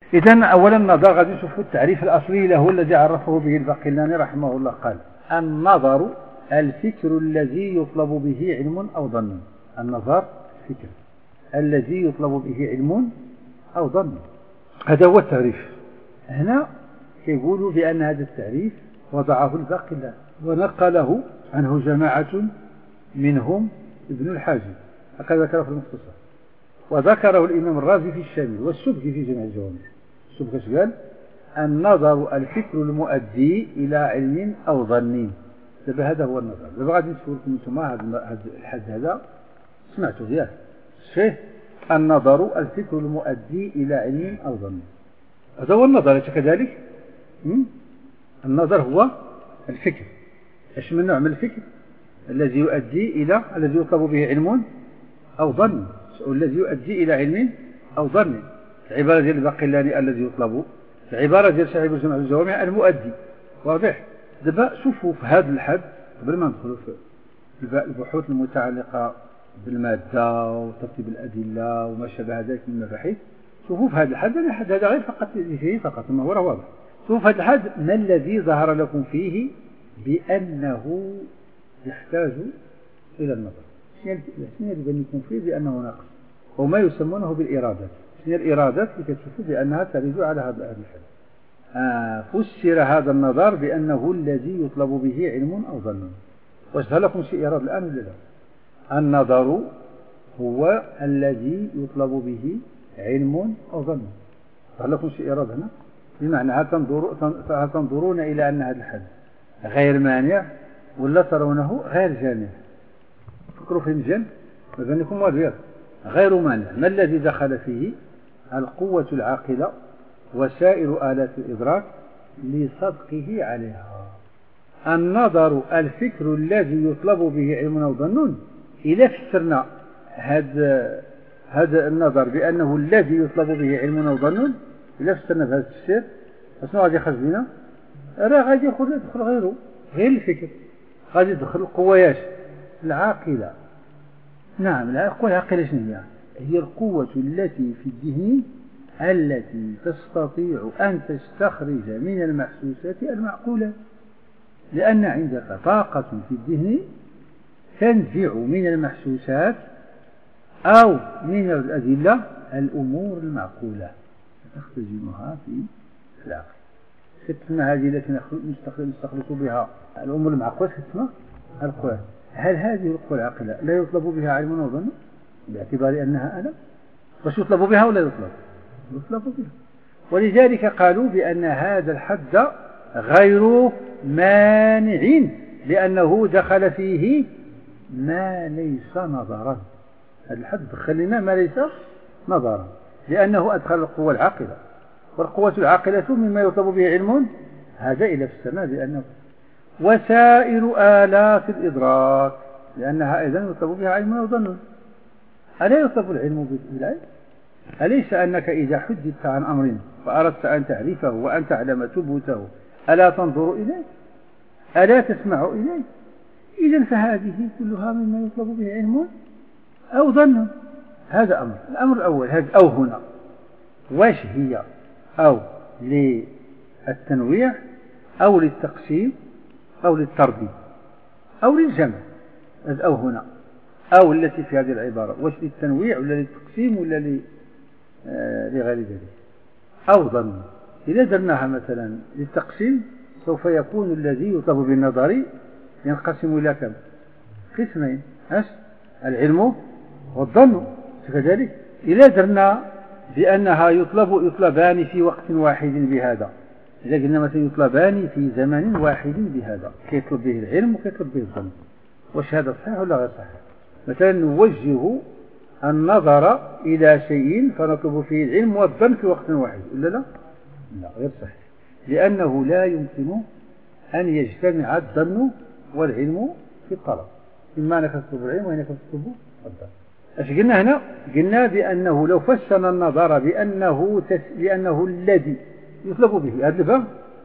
إذن أولا النظر غادي نشوفوا التعريف الأصلي له الذي عرفه به الباقلاني رحمه الله. قال النظر الفكر الذي يطلب به علم أو ظن. النظر الفكر الذي يطلب به علم أو ظن، هذا هو التعريف. هنا يقولوا بأن هذا التعريف وضعه الباقلاني ونقله عنه جماعة منهم ابن الحاجب، هكذا ذكره في المختصر، وذكره الإمام الرازي في الشامل والسبكي في جمع الجوامع. السبكي قال النظر الفكر المؤدي إلى علم أو ظن. هذا هو النظر. دابا غادي نشوف لكم انتم هذا الحد هذا سمعتوا ياك فيه النظر الفكر المؤدي إلى علم أو ظن. هذا هو النظر كذلك. النظر هو الفكر. ايش من نوع من الفكر؟ الذي يؤدي إلى الذي يطلب به علم أو ظن، والذي يؤدي إلى علم أو ظن. العبارة ديال الباقلاني الذي يطلب، العبارة ديال صاحب جمع الجوامع المؤدي. واضح؟ دابا شوفوا في هذا الحد قبل ما ندخلوا في البحوث المتعلقة بالمادة وترتيب الأدلة وما شابه ذلك من المباحث. شوفوا في هذا الحد، الحد هذا غير فقط فيه فقط ما هو واضح. شوفوا في هذا الحد ما الذي ظهر لكم فيه بأنه يحتاج إلى النظر. شنو اللي بان لكم فيه بأنه ناقص؟ وما يسمونه بالإرادات. شنو الإرادات اللي كتشوفوا بأنها ترد على هذا الحد؟ فسر هذا النظر بأنه الذي يطلب به علم أو ظن. واش لكم شيء إرادة الآن ولا لا؟ النظر هو الذي يطلب به علم أو ظن. هل لكم شيء إرادة هنا؟ بمعنى هل تنظرون إلى أن هذا الحد غير مانع ولا ترونه غير جامع؟ فكروا في المجال مبنيكم واضح. غير مانع ما الذي دخل فيه؟ القوة العاقلة وسائر آلات الإدراك لصدقه عليها. النظر الفكر الذي يطلب به علم أو ظن. إذا فسرنا هذا النظر بأنه الذي يطلب به علم أو ظن، إذا فسرنا بهذا التفسير شنو غادي يخرج لنا؟ راه غادي يدخل غيره، غير الفكر، غادي يدخل القوة العاقلة. نعم، القوة العاقلة شنو هي القوة التي في الذهن التي تستطيع أن تستخرج من المحسوسات المعقولة، لأن عندك طاقة في الذهن تنزع من المحسوسات أو من الأدلة الأمور المعقولة تستخرجها في العقل. ختمة هذه التي نستخلص بها الأمور المعقولة ختمة القوى. هل هذه القوى العاقلة لا يطلب بها علم وظن باعتبار أنها ألم؟ بس يطلب بها ولا يطلب بها؟ ولذلك قالوا بأن هذا الحد غير مانع لأنه دخل فيه ما ليس نظرا. هذا الحد دخل لنا ما ليس نظرا لأنه أدخل القوة العاقلة، والقوة العاقلة مما يطلب به علم، هذا إلى السماء بأنه وسائر آلات الإدراك لأنها أيضا يطلب بها علم وظن. ألا يطلب العلم بالعلم؟ أليس أنك إذا حدثت عن أمر فأردت أن تعرفه وأن تعلم ثبوته ألا تنظر إليه؟ ألا تسمع إليه؟ إذن فهذه كلها مما يطلب به علم أو ظن. هذا أمر. الأمر الأول هذا أو هنا واش هي؟ أو للتنويع أو للتقسيم أو للتربية أو للجمع. هذا أو هنا أو التي في هذه العبارة واش للتنويع ولا للتقسيم ولا لغير ذلك؟ أو ظن. إذا درناها مثلا للتقسيم سوف يكون الذي يطلب بالنظر ينقسم إلى كم؟ قسمين، العلم والظن. كذلك إذا درنا بأنها يطلبان في وقت واحد بهذا، إذا قلنا مثلا يطلبان في زمن واحد بهذا، كيطلب به العلم وكيطلب به الظن، واش هذا صحيح ولا غير صحيح؟ مثلا نوجه النظر إلى شيء فنطلب فيه العلم والظن في وقت واحد، إلا لا غير صحيح، لأنه لا يمكن أن يجتمع الظن والعلم في الطلب، إما أنك تطلب العلم وإنك تطلب الظن. ايش قلنا هنا؟ قلنا بأنه لو فسرنا النظر بأنه الذي يطلب به هذا الباب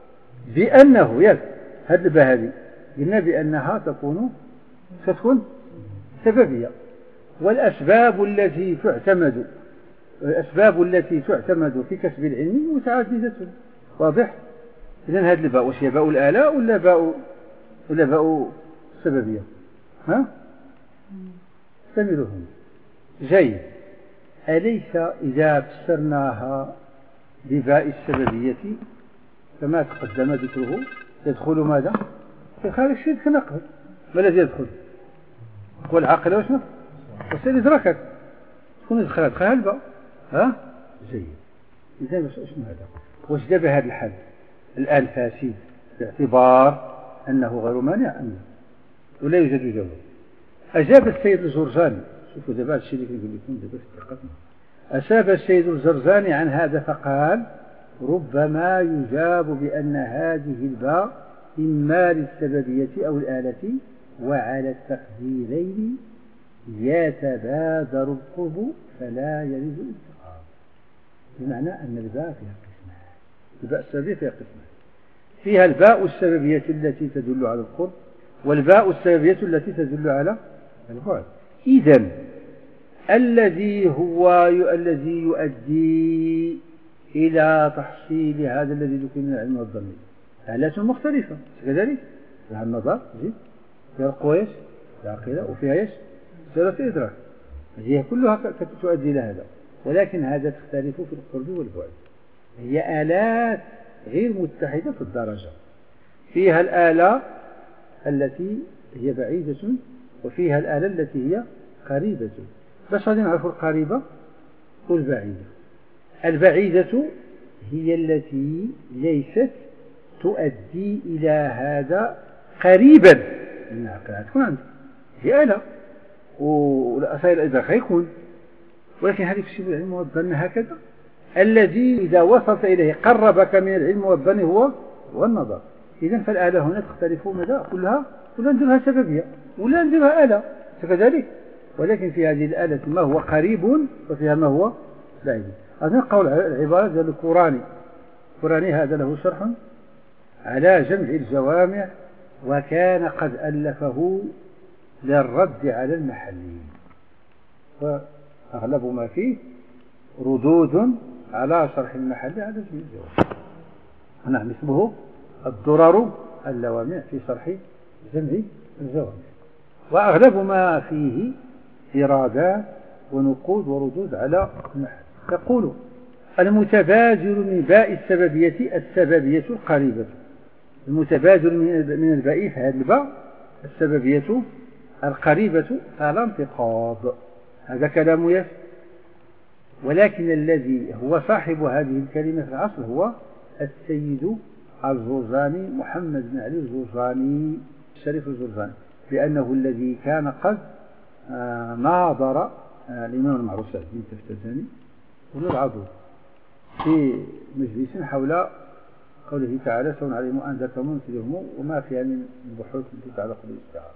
بأنه هذا الباب هذه قلنا بأنها ستكون سببية، والأسباب التي تعتمد الأسباب التي تعتمد في كسب العلم متعددة. واضح؟ إذن هذا الباء واش هي باء الآلاء ولا باء السببية؟ ها؟ استمرهم. جيد. أليس إذا فسرناها بباء السببية كما تقدم ذكره يدخل ماذا؟ في خارج الشيء كنقل. ما الذي يدخل؟ هو العاقل واش نفس؟ والسيد إدراكك تكون يدخلها الباء. ها؟ جيد. إذا شنو هذا؟ واش دابا هذا الحد الآن فاسد باعتبار أنه غير مانع أم لا؟ ولا يوجد جواب؟ أجاب السيد الجرجاني. شوفوا دابا الشيء اللي كنقول لكم دابا في دقتنا. أجاب السيد الجرجاني عن هذا فقال: ربما يجاب بأن هذه الباء إما للسببية أو الآلة، وعلى التقديرين يتبادر القرب فلا يرد الانتقام. بمعنى أن الباء فيها قسمان. الباء السببية فيها قسمان. فيها الباء السببية التي تدل على القرب، والباء السببية التي تدل على البعد. إذن الذي يؤدي إلى تحصيل هذا الذي ذكر من العلم والظن آلات مختلفة كذلك. فيها النظر، فيها القويس، العقيدة، وفيها ايش؟ سيرة الإدراك. هي كلها تؤدي إلى هذا، ولكن هذا تختلف في القرب والبعد. هي آلات غير متحدة في الدرجة. فيها الآلة التي هي بعيدة، وفيها الآلة التي هي قريبة. بس غادي نعرفوا القريبة والبعيدة. البعيدة هي التي ليست تؤدي إلى هذا قريبا من العقل. تكون عندك هي آلة والأصائل الإدراك يكون، ولكن هذه في العلم والظن هكذا. الذي إذا وصلت إليه قربك من العلم والظن هو النظر. إذن فالآلة هنا تختلف ماذا؟ كلها ولا نديرها سببية ولا نديرها آلة كذلك، ولكن في هذه الآلة ما هو قريب وفيها ما هو بعيد. هذا قول العبارة ديال الكوراني هذا له شرح على جمع الجوامع، وكان قد ألفه للرد على المحليين، فأغلب ما فيه ردود على شرح المحلي على جمع الجوامع. نعم، اسمه الدرر اللوامع في شرح جمع الجوامع، وأغلب ما فيه إرادات ونقود وردود على المحل. تقول: المتبادر من باء السببية القريبة. المتبادر من الباء في هذا الباء السببية القريبة على انتقاض. هذا كلام ياسر، ولكن الذي هو صاحب هذه الكلمة في العصر هو السيد الجرجاني، محمد بن علي الجرجاني الشريف الجرجاني، لأنه الذي كان قد ناظر الإمام المعروف بن تفتزاني وهو العضو في مجلس حول قوله تعالى: سواء عليهم أنذرتهم ومنذرهم وما فيها من البحوث التي تتعلق بالاستعارة.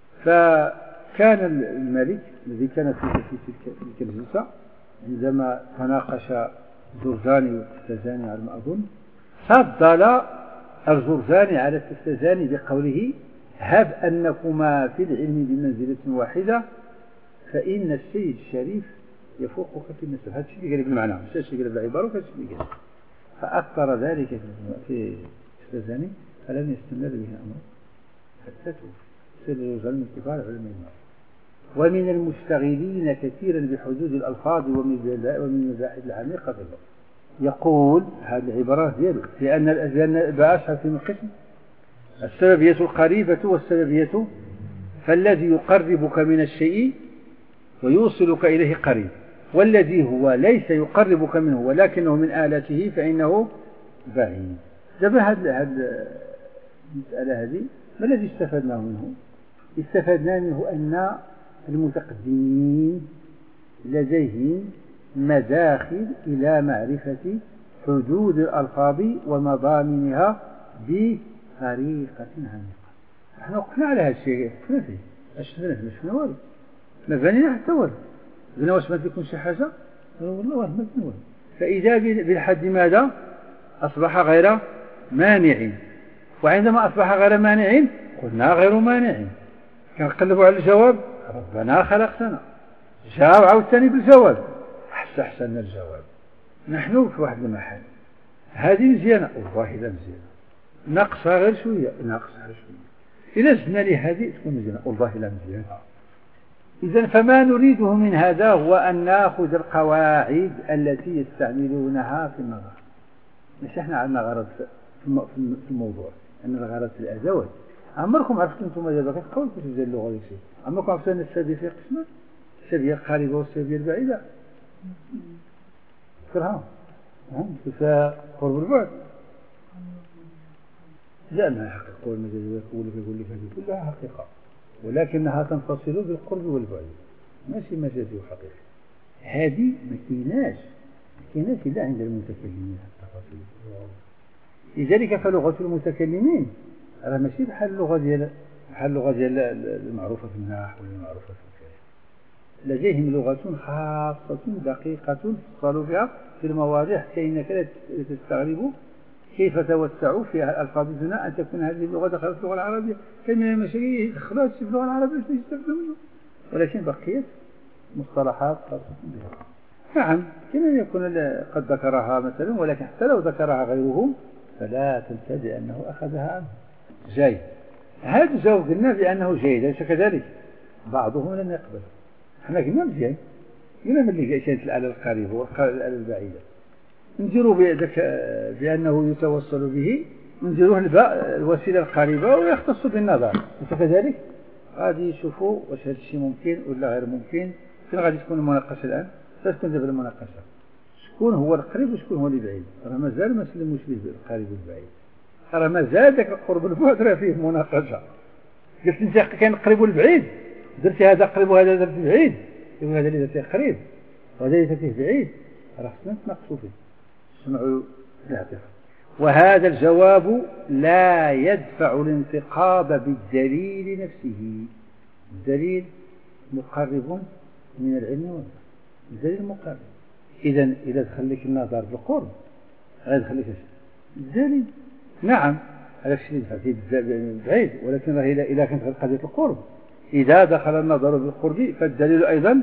فكان الملك الذي كان في تلك الجلسة عندما تناقش الجرجاني والتفتزاني على ما أظن، فضل الجرجاني على التفتزاني بقوله: هب أنكما في العلم بمنزلة واحدة فإن السيد الشريف يفوقك في النسب. هذا الشيء قال بالمعنى، مش الشيء قال بالعبارة، وهذا الشيء قال. فأثر ذلك في التفتزاني فلم يستمر به الأمر حتى توفي سيد الجرجاني من كبار علماء المعروف، ومن المشتغلين كثيرا بحدود الألفاظ ومن المباحث العميقة في اللغة. يقول هذه العبارات دياله: لأن الباء في القسم السببية القريبة والسببية، فالذي يقربك من الشيء ويوصلك إليه قريب، والذي هو ليس يقربك منه ولكنه من آلاته فإنه بعيد. دابا هذه المسألة هذه ما الذي استفدناه منه؟ استفدنا منه أن المتقدمين لديهم مداخل إلى معرفة حدود الألفاظ ومضامنها بطريقة عميقة. نحن وقفنا على هذا الشيء، وقفنا فيه، أشتفنا فيه، شفنا والو، ما بنينا حتى والو، قلنا واش ما تكون شي حاجة؟ والله ما بنينا والو. فإذا بالحد ماذا؟ أصبح غير مانع، وعندما أصبح غير مانع قلنا غير مانع. كنقلبوا على الجواب: ربنا خلقتنا، جاء عاوتاني بالجواب. استحسن الجواب. نحن في واحد المحل هذه مزيانة والله لا مزيانة، ناقصها غير شوية، ناقصها غير شوية، إذا زدنا لي هذه تكون مزيانة والله لا مزيانة. إذن فما نريده من هذا هو أن نأخذ القواعد التي يستعملونها في النظر. مش احنا عندنا غرض في الموضوع، أن الغرض في الأدوات. عمركم عرفتوا أنتم دابا كتقولوا كيف ديال اللغة ديال الشيء؟ عمركم عرفتوا أن السبية فيه قسمين؟ السبية القريبة والسبية البعيدة. فكرها كيف قرب البعد؟ لا ما حقيقة والمجاز يقول لك هذه كلها حقيقة، ولكنها تنفصل بالقرب والبعد، ماشي مجازي وحقيقي. هذه ما كايناش إلا عند المتكلمين التفاصيل. لذلك فلغة المتكلمين راه ماشي بحال اللغة ديال المعروفة في النحو ولا المعروفة في الكلام. لديهم لغة خاصة دقيقة تفصل فيها في المواضيع حتى إنك لا تستغرب كيف توسعوا في الألفاظ دون أن تكون هذه اللغة دخلت في اللغة العربية. كان من المشاكل يدخلوها في اللغة العربية باش يستفدوا منه، ولكن بقيت مصطلحات خاصة بها. نعم كما يكون قد ذكرها مثلا، ولكن حتى لو ذكرها غيرهم فلا تنسى بأنه أخذها عنه. جيد، هذا الجواب قلنا بأنه جيد، أليس كذلك؟ بعضهم لم يقبل. احنا قلنا مزيان، قلنا ملي كانت الآلة القريبة والآلة البعيدة نديروا بأنه يتوصل به، نديروه الوسيلة القريبة ويختص بالنظر، أليس كذلك؟ غادي يشوفوا واش هذا الشيء ممكن ولا غير ممكن. فين غادي تكون المناقشة الآن؟ ستكون دابا المناقشة شكون هو القريب وشكون هو البعيد. راه مازال ما سلموش به القريب والبعيد، راه مازال ذاك القرب والبعد راه فيه مناقشة. قلت انت كاين القريب والبعيد، درتي هذا قريب وهذا درتي بعيد، يقول هذا اللي درتيه قريب وهذا اللي درتيه بعيد، راه خصنا نتناقشوا فيه، سمعوا الاعتراف. وهذا الجواب لا يدفع الانتقاد بالدليل نفسه. الدليل مقرب من العلم والعلم، الدليل مقرب. إذا دخل لك النظر بالقرب غيدخل لك الدليل. نعم هذا الشيء اللي دفع بعيد، ولكن إذا كانت قضية القرب إذا دخل النظر بالقرب فالدليل أيضا.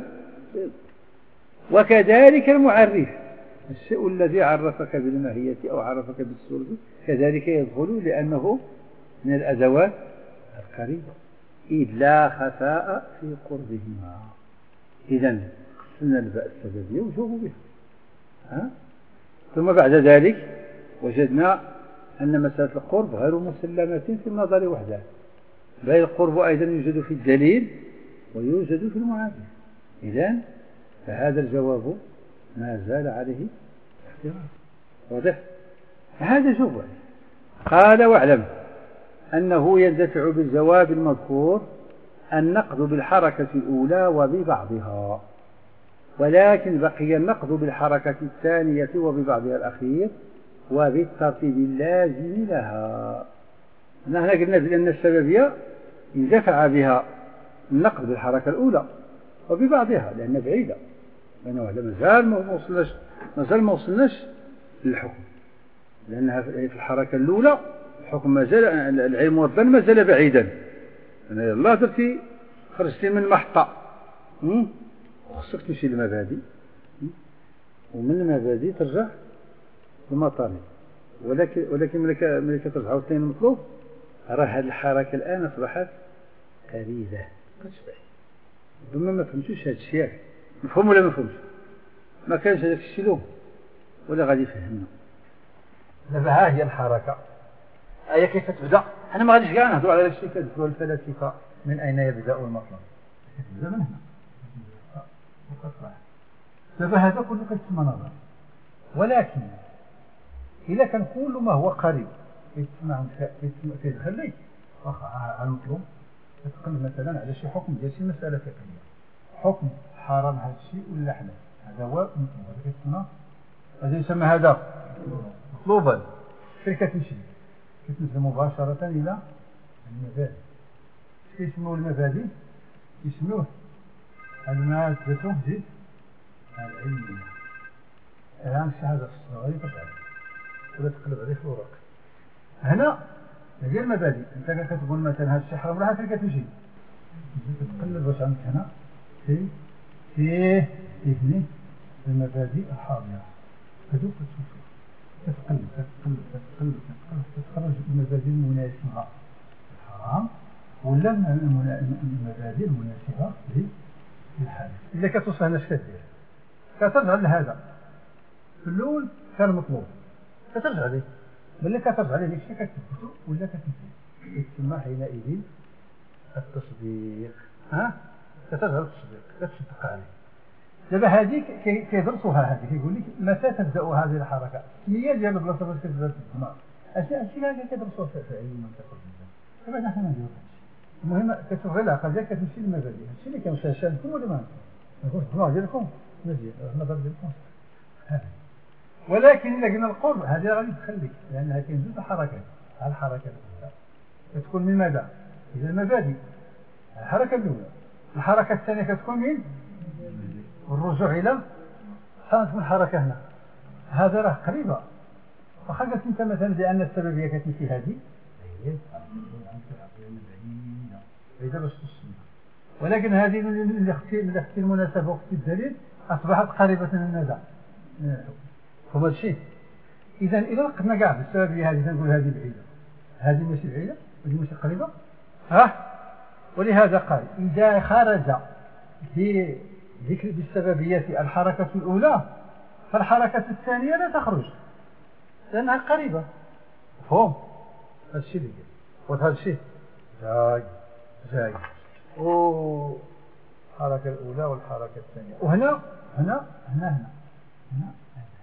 وكذلك المعرف، الشيء الذي عرفك بالماهية أو عرفك بالصورة كذلك يدخل لأنه من الأدوات القريبة، إذ لا خفاء في قربهما. إذن قسمنا الباء السببية وجوبوا بها. ثم بعد ذلك وجدنا أن مسألة القرب غير مسلمة في النظر وحده، بل القرب أيضا يوجد في الدليل ويوجد في المعرف. إذن فهذا الجواب ما زال عليه اختلاف. واضح؟ هذا جواب. قال واعلم أنه يندفع بالجواب المذكور النقد بالحركة الأولى وببعضها، ولكن بقي النقد بالحركة الثانية وببعضها الأخير وبالترتيب اللازم لها. نحن قلنا بأن السببية اندفع بها النقد بالحركة الأولى وببعضها لأنها بعيدة، لأنه مازال ما وصلناش للحكم، لأنها في الحركة الأولى الحكم مازال العلم والظن مازال بعيدا. أنا الله درتي خرجتي من محطة خصك تمشي للمبادئ، ومن المبادئ ترجع للمطالب، ولكن ملي كترجعوا اثنين المطلوب راه هذه الحركة الآن أصبحت قريبة. ربما ما فهمتوش هذا الشيء، مفهوم ولا ما فهمش؟ ما كانش هذاك الشيء له ولا غادي يفهمنا. دابا ها هي الحركة، هي كيف تبدا. احنا ما غاديش كاع نهضروا على هذا الشيء كتقولوا الفلاسفة من أين يبدأ المطلب، كتبدا من هنا وكتطلع. دابا هذا كله كيتسمى نظر، ولكن إذا كان كل ما هو قريب كيدخل لي على المطلوب، تتقلب مثلا على شي حكم ديال شي مسألة فقهية، حكم حرام هذا الشيء ولا حلال، هذا هو مطلوب، هذا كيتسمى، هذا يسمى هذا مطلوبا. فين كتمشي؟ كتمشي مباشرة إلى المبادئ. كيسموه المبادئ؟ يسموه المادة جد العلمية. الآن الشهادة الصغيرة تفعل ولا تقلب عليه في الورق. هنا هي المبادئ. أنت كتقول مثلا هذا الشيء حرام ولا فين كتمشي؟ تقلب واش عندك هنا فيه هني المبادئ الحاضرة هذوك تتقلب تتقلب تتقلب تتقلب تتخرج المبادئ المناسبة للحرام ولا المبادئ المناسبة للحلال. إذا كتوصل هنا شكدير كترجع لهذا في الأول كان مطلوب كترجع ليه ملي كترجع ليه داكشي كتثبتو ولا كتنفي يتسمى حينئذ التصديق. كترجع للتصديق كتصدق عليه. دابا هذيك كيدرسوها هذه كيقول لك متى تبدا هذه الحركه السميه ديال البلاصه فاش كتبدا في الدماغ الشيء هذا كيدرسوه في علم المنطق والفلسفه. دابا حنا ما نديروش هادشي. المهم كتشوف غير العقل ديالك كتمشي للمبادئ هادشي اللي كيمشي شانكم ولا ما نكونش الدماغ ديالكم مزيان النظر ديالكم هذا. ولكن الا قلنا القرب هذه غادي تخليك لانها كاين جوج حركات. الحركه الاولى كتكون من ماذا؟ الى المبادئ. الحركه الاولى. الحركه الثانيه كتكون من والرجوع الى صارت من حركه هنا. هذا راه قريبه واخا قلت انت مثلا بان السببيه كتمشي هذه بعيده باش توصلنا ولكن هذه من اختي المناسبه واختي الدليل اصبحت قريبه من الندى فما الشيء. اذا اذا قدنا كاع بالسببيه هذه نقول هذه بعيده هذه ماشي بعيده هذه ماشي قريبه ولهذا قال اذا خرج في ذكر بالسببية الحركة الأولى فالحركة الثانية لا تخرج لأنها قريبة. مفهوم؟ هذا الشيء اللي قال وهذا الشيء جاي الحركة الأولى والحركة الثانية وهنا هنا هنا هنا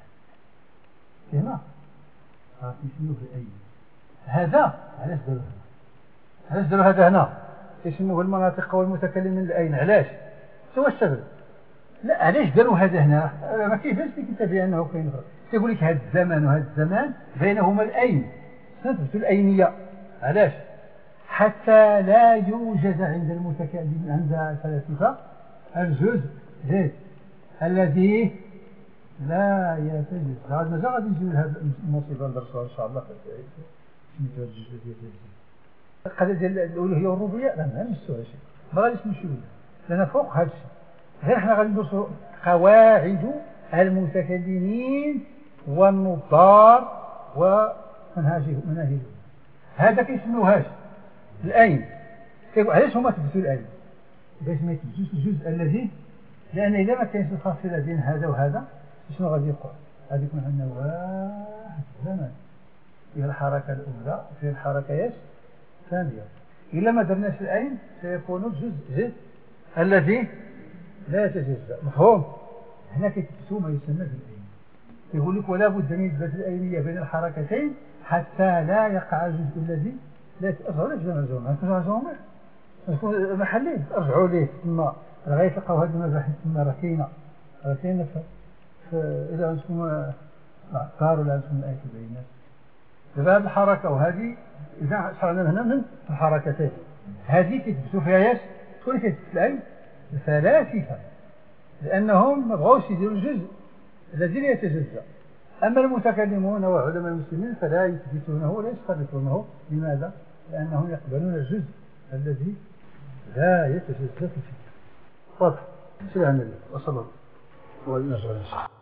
هنا يسموه الأي. هذا علاش داروا هنا؟ علاش داروا هذا هنا؟ يسموه المناطق والمتكلمين الأين. علاش؟ سوى السبب. لا علاش داروا هذا هنا؟ ما كيفاش لك انت بانه كاين فرق؟ تيقول لك هذا الزمان وهذا الزمان بينهما الاين نثبت الأينية. علاش؟ حتى لا يوجد عند المتكلم عند الفلاسفة الجزء الذي لا يتجزأ. هذا مازال غادي نجيو لهذه المصيبة ندرسوها ان شاء الله في سميتو هذا الجزء ديال القضية ديال الألوهية والربوبية. لا ما نمسوهاش ما غاديش نمشيو لنا فوق هذا الشيء. غير حنا غادي ندرسوا قواعد المتكلمين والنظار ومناهجهم. هذا كيسموهاش الأين. علاش هما تثبتوا الأين؟ باش ما يتبسوش الجزء الذي لأن إذا ما كاينش الفاصلة بين هذا وهذا شنو غادي يقع؟ غادي يكون عندنا واحد زمان فيها الحركة الأولى وفيها الحركة الثانية. إلا ما درناش الأين سيكون الجزء الذي لا يتجزأ. مفهوم؟ هنا كيتبسوا ما يسمى بالأين. يقول لك ولا بد من إثبات الأينية بين الحركتين حتى لا يقع الجزء الذي لا ترجعوا ليش نرجعوا نكون محلين ارجعوا ليه ثم غادي تلقاو هذه المباحث ثم راه كاينه اذا عندكم عقار ولا عندكم الايه البينات. دابا هذه الحركه وهذه اذا شرعنا هنا من الحركتين هذه كيتبسوا فيها ياش شكون كيتبس العين؟ الفلاسفه لانهم ما بغاوش يديروا الجزء الذي لا يتجزا. اما المتكلمون وعلماء المسلمين فلا يثبتونه ولا يسترطونه. لماذا؟ لانهم يقبلون الجزء الذي لا يتجزا في الفكر. واضح؟ سلام الله وصلى الله عليه وسلم.